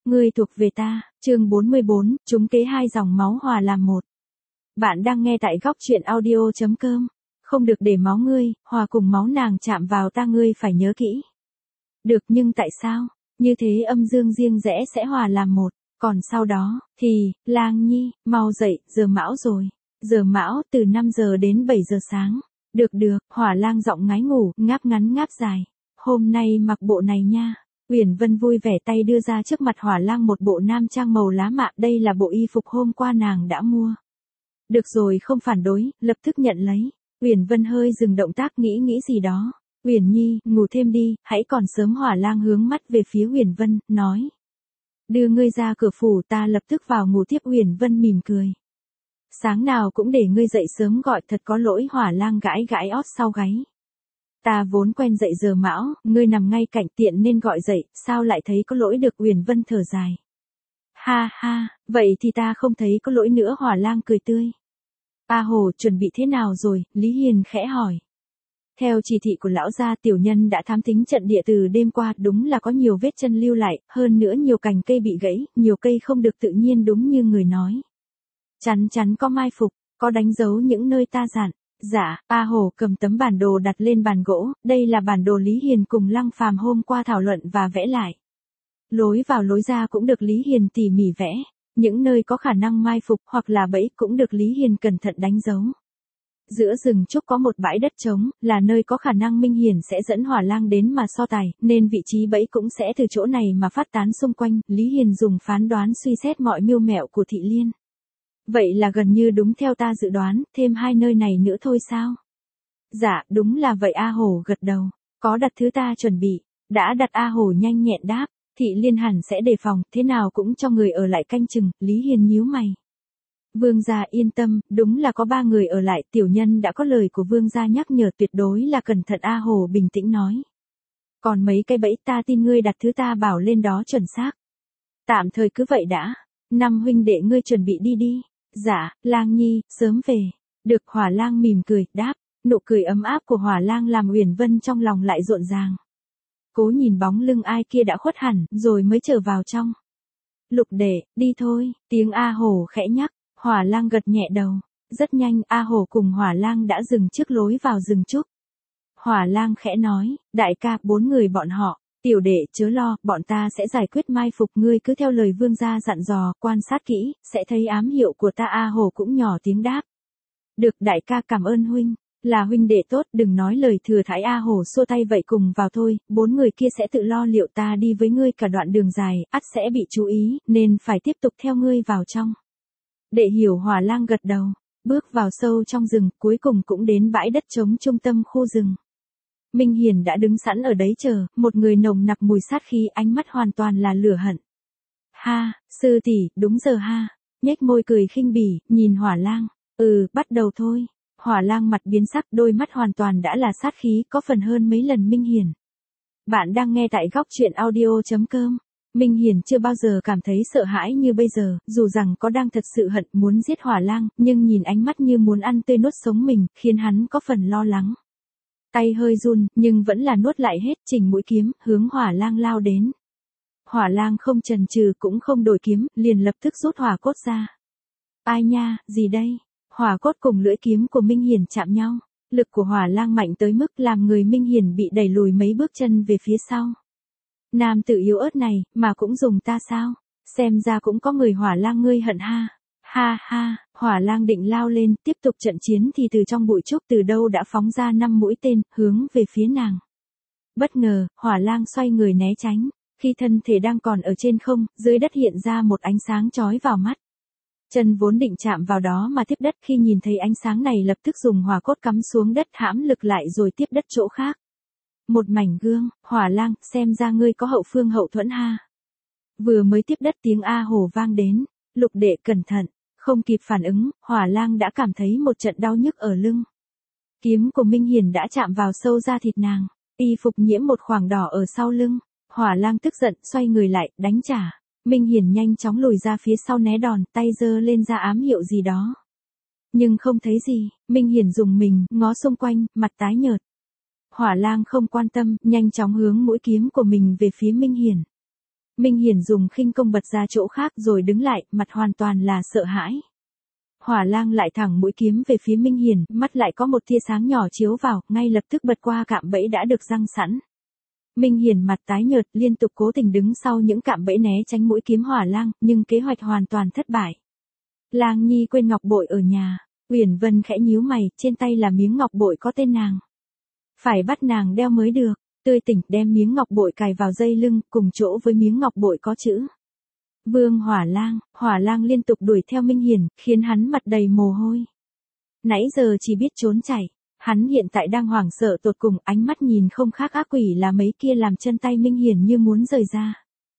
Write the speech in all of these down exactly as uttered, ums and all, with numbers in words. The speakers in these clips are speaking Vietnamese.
Ngươi thuộc về ta, chương bốn mươi bốn, chúng kế hai dòng máu hòa làm một. Bạn đang nghe tại góc truyện audio.com. Không được để máu ngươi, hòa cùng máu nàng chạm vào ta, ngươi phải nhớ kỹ. Được, nhưng tại sao? Như thế âm dương riêng rẽ sẽ hòa làm một. Còn sau đó, thì, Lang Nhi, mau dậy, giờ mão rồi. Giờ mão từ năm giờ đến bảy giờ sáng. Được được, Hỏa Lang giọng ngái ngủ, ngáp ngắn ngáp dài. Hôm nay mặc bộ này nha. Uyển Vân vui vẻ tay đưa ra trước mặt Hỏa Lang một bộ nam trang màu lá mạ, đây là bộ y phục hôm qua nàng đã mua. Được rồi, không phản đối, lập tức nhận lấy. Uyển Vân hơi dừng động tác, nghĩ nghĩ gì đó. Uyển Nhi, ngủ thêm đi, hãy còn sớm. Hỏa Lang hướng mắt về phía Uyển Vân, nói. Đưa ngươi ra cửa phủ, ta lập tức vào ngủ tiếp. Uyển Vân mỉm cười. Sáng nào cũng để ngươi dậy sớm gọi, thật có lỗi. Hỏa Lang gãi gãi ót sau gáy. Ta vốn quen dậy giờ mão, ngươi nằm ngay cạnh tiện nên gọi dậy, sao lại thấy có lỗi được? Uyển Vân thở dài. Ha ha, vậy thì ta không thấy có lỗi nữa. Hỏa Lang cười tươi. A Hồ chuẩn bị thế nào rồi? Lý Hiền khẽ hỏi. Theo chỉ thị của lão gia, tiểu nhân đã thám thính trận địa từ đêm qua, đúng là có nhiều vết chân lưu lại, hơn nữa nhiều cành cây bị gãy, nhiều cây không được tự nhiên đúng như người nói. Chắn chắn có mai phục, có đánh dấu những nơi ta dặn. Dạ, A Hồ cầm tấm bản đồ đặt lên bàn gỗ, đây là bản đồ Lý Hiền cùng Lăng Phàm hôm qua thảo luận và vẽ lại. Lối vào lối ra cũng được Lý Hiền tỉ mỉ vẽ, những nơi có khả năng mai phục hoặc là bẫy cũng được Lý Hiền cẩn thận đánh dấu. Giữa rừng trúc có một bãi đất trống, là nơi có khả năng Minh Hiền sẽ dẫn Hỏa Lang đến mà so tài, nên vị trí bẫy cũng sẽ từ chỗ này mà phát tán xung quanh. Lý Hiền dùng phán đoán suy xét mọi mưu mẹo của Thị Liên. Vậy là gần như đúng theo ta dự đoán, thêm hai nơi này nữa thôi sao? Dạ, đúng là vậy. A Hồ gật đầu. Có đặt thứ ta chuẩn bị. Đã đặt. A Hồ nhanh nhẹn đáp. Thị Liên hẳn sẽ đề phòng, thế nào cũng cho người ở lại canh chừng. Lý Hiền nhíu mày. Vương gia yên tâm, đúng là có ba người ở lại, tiểu nhân đã có lời của vương gia nhắc nhở, tuyệt đối là cẩn thận. A Hồ bình tĩnh nói. Còn mấy cái bẫy ta tin ngươi đặt thứ ta bảo lên đó chuẩn xác. Tạm thời cứ vậy đã. Năm huynh đệ ngươi chuẩn bị đi đi. Dạ, Lang Nhi, sớm về. Được. Hỏa Lang mỉm cười, đáp. Nụ cười ấm áp của Hỏa Lang làm Uyển Vân trong lòng lại rộn ràng. Cố nhìn bóng lưng ai kia đã khuất hẳn, rồi mới trở vào trong. Lục đệ, đi thôi, tiếng A Hồ khẽ nhắc. Hỏa Lang gật nhẹ đầu. Rất nhanh, A Hồ cùng Hỏa Lang đã dừng trước lối vào rừng trúc. Hỏa Lang khẽ nói, đại ca, bốn người bọn họ. Tiểu đệ chớ lo, bọn ta sẽ giải quyết mai phục, ngươi cứ theo lời vương gia dặn dò, quan sát kỹ, sẽ thấy ám hiệu của ta. A Hồ cũng nhỏ tiếng đáp. Được đại ca, cảm ơn huynh, là huynh đệ tốt, đừng nói lời thừa thãi. A Hồ xua tay, vậy cùng vào thôi, bốn người kia sẽ tự lo liệu, ta đi với ngươi cả đoạn đường dài, ắt sẽ bị chú ý, nên phải tiếp tục theo ngươi vào trong. Đệ hiểu. Hỏa Lang gật đầu, bước vào sâu trong rừng, cuối cùng cũng đến bãi đất trống trung tâm khu rừng. Minh Hiền đã đứng sẵn ở đấy chờ, một người nồng nặc mùi sát khí, ánh mắt hoàn toàn là lửa hận. Ha, sư tỷ, đúng giờ ha. Nhếch môi cười khinh bỉ, nhìn Hỏa Lang. Ừ, bắt đầu thôi. Hỏa Lang mặt biến sắc, đôi mắt hoàn toàn đã là sát khí, có phần hơn mấy lần Minh Hiền. Bạn đang nghe tại góc truyện audio.com. Minh Hiền chưa bao giờ cảm thấy sợ hãi như bây giờ, dù rằng có đang thật sự hận muốn giết Hỏa Lang, nhưng nhìn ánh mắt như muốn ăn tươi nuốt sống mình, khiến hắn có phần lo lắng. Tay hơi run, nhưng vẫn là nuốt lại hết, chỉnh mũi kiếm, hướng Hỏa Lang lao đến. Hỏa Lang không chần chừ cũng không đổi kiếm, liền lập tức rút hỏa cốt ra. Ai nha, gì đây? Hỏa cốt cùng lưỡi kiếm của Minh Hiền chạm nhau. Lực của Hỏa Lang mạnh tới mức làm người Minh Hiền bị đẩy lùi mấy bước chân về phía sau. Nam tử yếu ớt này, mà cũng dùng ta sao? Xem ra cũng có người. Hỏa Lang ngươi hận ha. Ha ha, Hỏa Lang định lao lên, tiếp tục trận chiến thì từ trong bụi trúc từ đâu đã phóng ra năm mũi tên, hướng về phía nàng. Bất ngờ, Hỏa Lang xoay người né tránh. Khi thân thể đang còn ở trên không, dưới đất hiện ra một ánh sáng chói vào mắt. Chân vốn định chạm vào đó mà tiếp đất, khi nhìn thấy ánh sáng này lập tức dùng hỏa cốt cắm xuống đất, hãm lực lại rồi tiếp đất chỗ khác. Một mảnh gương. Hỏa Lang, xem ra ngươi có hậu phương hậu thuẫn ha. Vừa mới tiếp đất tiếng A Hồ vang đến. Lục đệ cẩn thận. Không kịp phản ứng, Hỏa Lang đã cảm thấy một trận đau nhức ở lưng. Kiếm của Minh Hiền đã chạm vào sâu da thịt nàng. Y phục nhiễm một khoảng đỏ ở sau lưng. Hỏa Lang tức giận, xoay người lại, đánh trả. Minh Hiền nhanh chóng lùi ra phía sau né đòn, tay giơ lên ra ám hiệu gì đó. Nhưng không thấy gì, Minh Hiền dùng mình, ngó xung quanh, mặt tái nhợt. Hỏa Lang không quan tâm, nhanh chóng hướng mũi kiếm của mình về phía Minh Hiền. Minh Hiển dùng khinh công bật ra chỗ khác rồi đứng lại, mặt hoàn toàn là sợ hãi. Hỏa lang lại thẳng mũi kiếm về phía Minh Hiển, mắt lại có một tia sáng nhỏ chiếu vào, ngay lập tức bật qua cạm bẫy đã được răng sẵn. Minh Hiển mặt tái nhợt, liên tục cố tình đứng sau những cạm bẫy né tránh mũi kiếm hỏa lang, nhưng kế hoạch hoàn toàn thất bại. Lang Nhi quên ngọc bội ở nhà. Uyển Vân khẽ nhíu mày, trên tay là miếng ngọc bội có tên nàng. Phải bắt nàng đeo mới được. Tươi tỉnh đem miếng ngọc bội cài vào dây lưng, cùng chỗ với miếng ngọc bội có chữ Vương Hỏa Lang. Hỏa Lang liên tục đuổi theo Minh Hiển, khiến hắn mặt đầy mồ hôi. Nãy giờ chỉ biết trốn chạy, hắn hiện tại đang hoảng sợ tột cùng, ánh mắt nhìn không khác ác quỷ là mấy kia làm chân tay Minh Hiển như muốn rời ra.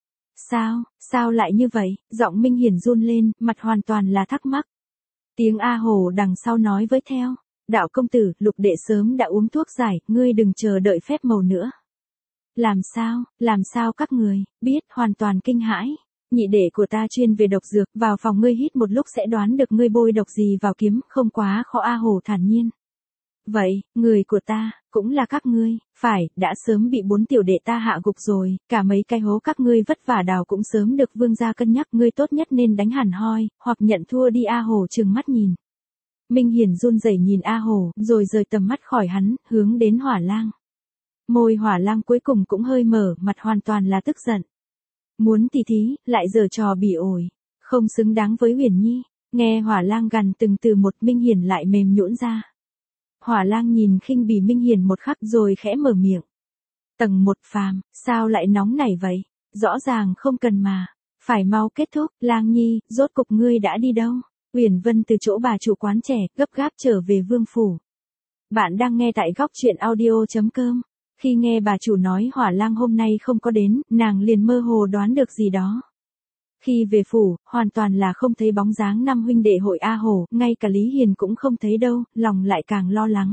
Sao, sao lại như vậy? Giọng Minh Hiển run lên, mặt hoàn toàn là thắc mắc. Tiếng A Hổ đằng sau nói với theo. Đạo công tử, Lục đệ sớm đã uống thuốc giải, ngươi đừng chờ đợi phép màu nữa. Làm sao, làm sao các người, biết, hoàn toàn kinh hãi. Nhị đệ của ta chuyên về độc dược, vào phòng ngươi hít một lúc sẽ đoán được ngươi bôi độc gì vào kiếm, không quá khó. A Hổ thản nhiên. Vậy, người của ta, cũng là các ngươi, phải, đã sớm bị bốn tiểu đệ ta hạ gục rồi, cả mấy cái hố các ngươi vất vả đào cũng sớm được vương gia cân nhắc, ngươi tốt nhất nên đánh hẳn hoi, hoặc nhận thua đi. A Hổ trừng mắt nhìn. Minh Hiển run rẩy nhìn A Hổ, rồi rời tầm mắt khỏi hắn, hướng đến Hỏa Lang. Môi Hỏa Lang cuối cùng cũng hơi mở, mặt hoàn toàn là tức giận. Muốn tỉ thí, lại giở trò bỉ ổi, không xứng đáng với Uyển Nhi. Nghe Hỏa Lang gằn từng từ một, Minh Hiển lại mềm nhũn ra. Hỏa Lang nhìn khinh bỉ Minh Hiển một khắc rồi khẽ mở miệng. Tầng một phàm, sao lại nóng nảy vậy? Rõ ràng không cần mà. Phải mau kết thúc, Lang Nhi, rốt cục ngươi đã đi đâu? Uyển Vân từ chỗ bà chủ quán trẻ, gấp gáp trở về vương phủ. Bạn đang nghe tại góc truyện audio chấm com. Khi nghe bà chủ nói Hỏa Lang hôm nay không có đến, nàng liền mơ hồ đoán được gì đó. Khi về phủ, hoàn toàn là không thấy bóng dáng năm huynh đệ hội A Hổ, ngay cả Lý Hiền cũng không thấy đâu, lòng lại càng lo lắng.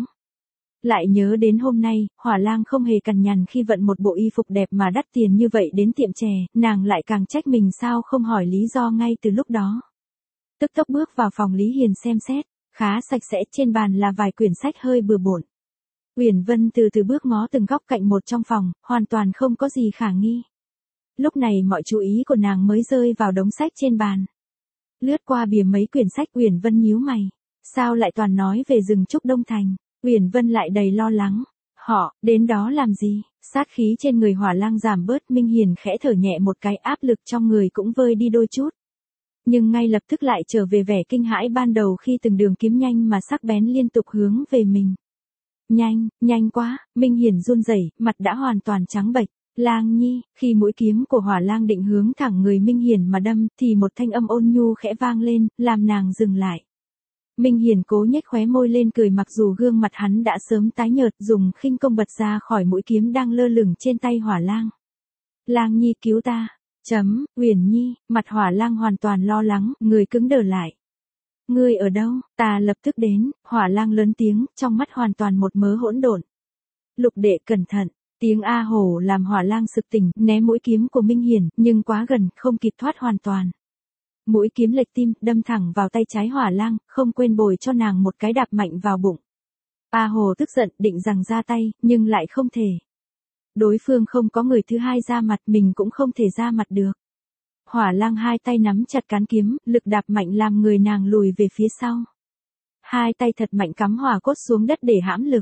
Lại nhớ đến hôm nay, Hỏa Lang không hề cằn nhằn khi vận một bộ y phục đẹp mà đắt tiền như vậy đến tiệm chè, nàng lại càng trách mình sao không hỏi lý do ngay từ lúc đó. Tức tốc bước vào phòng Lý Hiền xem xét, khá sạch sẽ, trên bàn là vài quyển sách hơi bừa bộn. Uyển Vân từ từ bước ngó từng góc cạnh một trong phòng, hoàn toàn không có gì khả nghi. Lúc này mọi chú ý của nàng mới rơi vào đống sách trên bàn. Lướt qua bìa mấy quyển sách, Uyển Vân nhíu mày. Sao lại toàn nói về rừng trúc Đông Thành? Uyển Vân lại đầy lo lắng. Họ, đến đó làm gì? Sát khí trên người Hỏa Lang giảm bớt, Minh Hiền khẽ thở nhẹ một cái, áp lực trong người cũng vơi đi đôi chút. Nhưng ngay lập tức lại trở về vẻ kinh hãi ban đầu khi từng đường kiếm nhanh mà sắc bén liên tục hướng về mình. Nhanh, nhanh quá, Minh Hiển run rẩy, mặt đã hoàn toàn trắng bệch. Lang Nhi, khi mũi kiếm của Hỏa Lang định hướng thẳng người Minh Hiển mà đâm, thì một thanh âm ôn nhu khẽ vang lên, làm nàng dừng lại. Minh Hiển cố nhếch khóe môi lên cười, mặc dù gương mặt hắn đã sớm tái nhợt, dùng khinh công bật ra khỏi mũi kiếm đang lơ lửng trên tay Hỏa Lang. Lang Nhi cứu ta. Chấm, Uyển Nhi, mặt Hỏa Lang hoàn toàn lo lắng, người cứng đờ lại. Ngươi ở đâu? Ta lập tức đến. Hỏa Lang lớn tiếng, trong mắt hoàn toàn một mớ hỗn độn. Lục đệ cẩn thận. Tiếng A Hổ làm Hỏa Lang sực tỉnh, né mũi kiếm của Minh Hiển, nhưng quá gần, không kịp thoát hoàn toàn. Mũi kiếm lệch tim, đâm thẳng vào tay trái Hỏa Lang, không quên bồi cho nàng một cái đạp mạnh vào bụng. A Hổ tức giận, định rằng ra tay, nhưng lại không thể. Đối phương không có người thứ hai ra mặt, mình cũng không thể ra mặt được. Hỏa Lang hai tay nắm chặt cán kiếm, lực đạp mạnh làm người nàng lùi về phía sau. Hai tay thật mạnh cắm hỏa cốt xuống đất để hãm lực.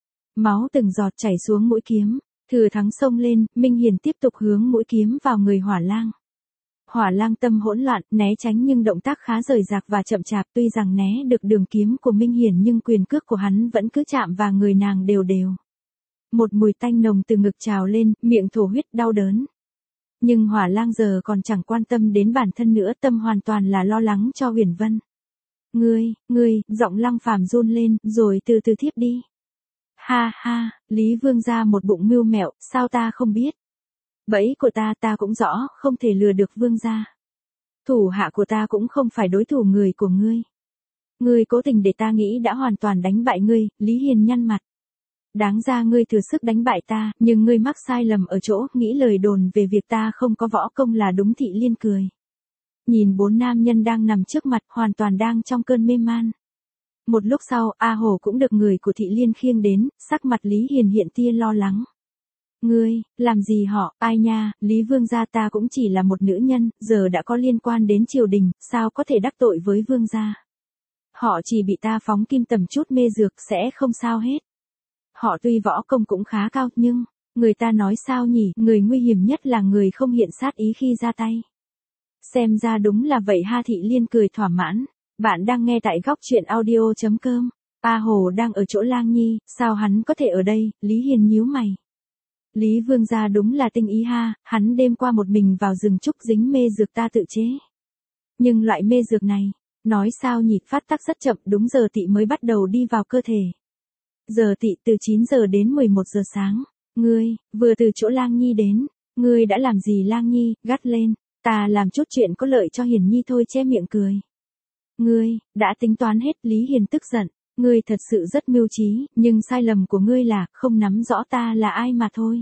Máu từng giọt chảy xuống mũi kiếm, thừa thắng xông lên, Minh Hiền tiếp tục hướng mũi kiếm vào người Hỏa Lang. Hỏa Lang tâm hỗn loạn, né tránh nhưng động tác khá rời rạc và chậm chạp, tuy rằng né được đường kiếm của Minh Hiền nhưng quyền cước của hắn vẫn cứ chạm vào người nàng đều đều. Một mùi tanh nồng từ ngực trào lên, miệng thổ huyết đau đớn. Nhưng Hỏa Lang giờ còn chẳng quan tâm đến bản thân nữa, tâm hoàn toàn là lo lắng cho Uyển Vân. Ngươi, ngươi, giọng Lăng Phàm run lên, rồi từ từ thiếp đi. Ha ha, Lý Vương gia một bụng mưu mẹo, sao ta không biết? Bẫy của ta ta cũng rõ, không thể lừa được Vương gia. Thủ hạ của ta cũng không phải đối thủ người của ngươi. Ngươi cố tình để ta nghĩ đã hoàn toàn đánh bại ngươi, Lý Hiền nhăn mặt. Đáng ra ngươi thừa sức đánh bại ta, nhưng ngươi mắc sai lầm ở chỗ, nghĩ lời đồn về việc ta không có võ công là đúng. Thị Liên cười. Nhìn bốn nam nhân đang nằm trước mặt, hoàn toàn đang trong cơn mê man. Một lúc sau, A Hổ cũng được người của Thị Liên khiêng đến, sắc mặt Lý Hiền hiện tia lo lắng. Ngươi, làm gì họ, ai nha, Lý Vương gia ta cũng chỉ là một nữ nhân, giờ đã có liên quan đến triều đình, sao có thể đắc tội với Vương gia. Họ chỉ bị ta phóng kim tầm chút mê dược sẽ không sao hết. Họ tuy võ công cũng khá cao, nhưng, người ta nói sao nhỉ, người nguy hiểm nhất là người không hiện sát ý khi ra tay. Xem ra đúng là vậy ha. Thị Liên cười thỏa mãn. Bạn đang nghe tại góc truyện audio chấm com. A Hồ đang ở chỗ Lang Nhi, sao hắn có thể ở đây, Lý Hiền nhíu mày. Lý Vương gia đúng là tinh ý ha, hắn đêm qua một mình vào rừng trúc dính mê dược ta tự chế. Nhưng loại mê dược này, nói sao nhỉ, phát tác rất chậm, đúng giờ tỵ mới bắt đầu đi vào cơ thể. Giờ tỵ từ chín giờ đến mười một giờ sáng. Ngươi, vừa từ chỗ Lang Nhi đến, ngươi đã làm gì Lang Nhi, gắt lên, ta làm chút chuyện có lợi cho Hiền Nhi thôi, che miệng cười. Ngươi, đã tính toán hết, Lý Hiền tức giận, ngươi thật sự rất mưu trí, nhưng sai lầm của ngươi là không nắm rõ ta là ai mà thôi.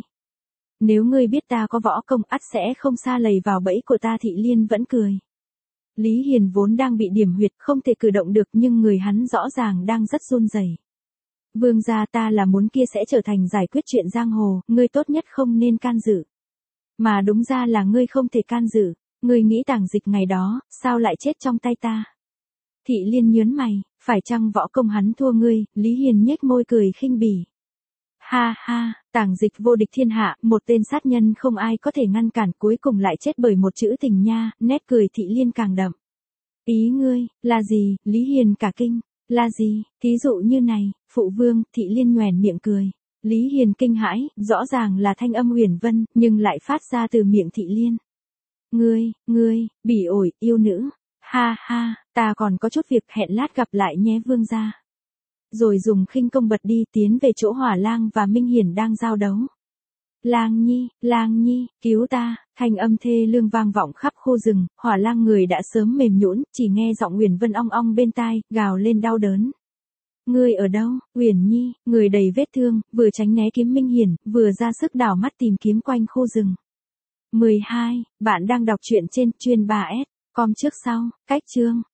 Nếu ngươi biết ta có võ công ắt sẽ không sa lầy vào bẫy của ta. Thị Liên vẫn cười. Lý Hiền vốn đang bị điểm huyệt không thể cử động được nhưng người hắn rõ ràng đang rất run rẩy. Vương gia ta là muốn kia sẽ trở thành giải quyết chuyện giang hồ, ngươi tốt nhất không nên can dự. Mà đúng ra là ngươi không thể can dự, ngươi nghĩ Tàng Dịch ngày đó, sao lại chết trong tay ta. Thị Liên nhớn mày, phải chăng võ công hắn thua ngươi, Lý Hiền nhếch môi cười khinh bỉ. Ha ha, Tàng Dịch vô địch thiên hạ, một tên sát nhân không ai có thể ngăn cản, cuối cùng lại chết bởi một chữ tình nha, nét cười Thị Liên càng đậm. Ý ngươi, là gì, Lý Hiền cả kinh, là gì, thí dụ như này, phụ vương, Thị Liên nhoẻn miệng cười. Lý Hiền kinh hãi, rõ ràng là thanh âm huyền vân, nhưng lại phát ra từ miệng Thị Liên. Ngươi, ngươi, bỉ ổi, yêu nữ, ha ha, ta còn có chút việc, hẹn lát gặp lại nhé vương gia. Rồi dùng khinh công bật đi, tiến về chỗ Hỏa Lang và Minh Hiển đang giao đấu. Lang Nhi, Lang Nhi, cứu ta, thanh âm thê lương vang vọng khắp khu rừng, Hỏa Lang người đã sớm mềm nhũn, chỉ nghe giọng Uyển Vân ong ong bên tai, gào lên đau đớn. Ngươi ở đâu, Uyển Nhi, người đầy vết thương, vừa tránh né kiếm Minh Hiển, vừa ra sức đảo mắt tìm kiếm quanh khu rừng. mười hai, bạn đang đọc truyện trên chuyên ba S, com trước sau, cách chương.